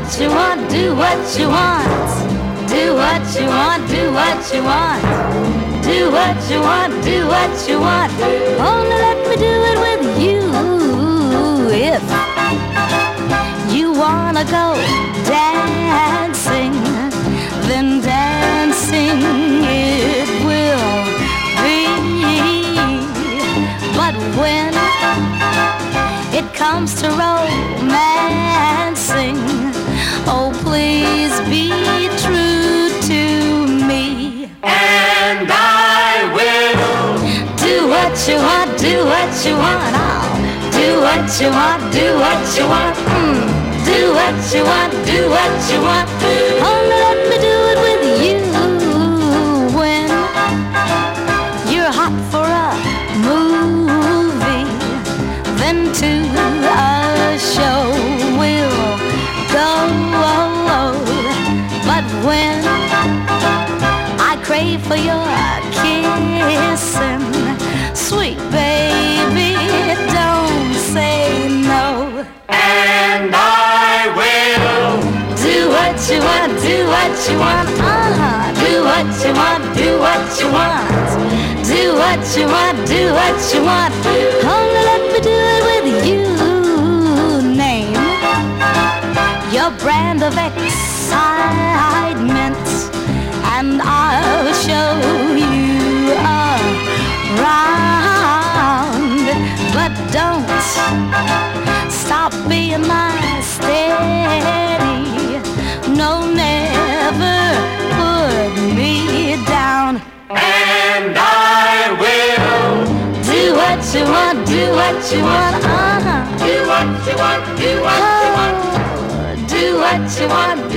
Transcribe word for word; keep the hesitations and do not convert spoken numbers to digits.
what you want, do what you want. Do what you want, do what you want. Do what you want, do what you want. Only let me do it with you. If you wanna go dancing, then dancing it will be. But when it comes to romancing, oh please be true to me. And I will do what you want, do what you want. Oh, do what you want, do what you want. Mm. Do what you want, do what you want. Only let me do it with you. When you're hot for a movie, then to a show we'll go. But when I crave for your kissing, sweet baby, don't say no. And I will do what you want, do what you want. Uh-huh. Do what you want, do what you want. Do what you want, do what you want. Only let me do it with you. Name your brand of excitement, and I'll show you around. But don't stop being my steady. No, never put me down. And I will do what you want, do what you want. Uh-huh. do what you want, do what you want. Oh, do what you want,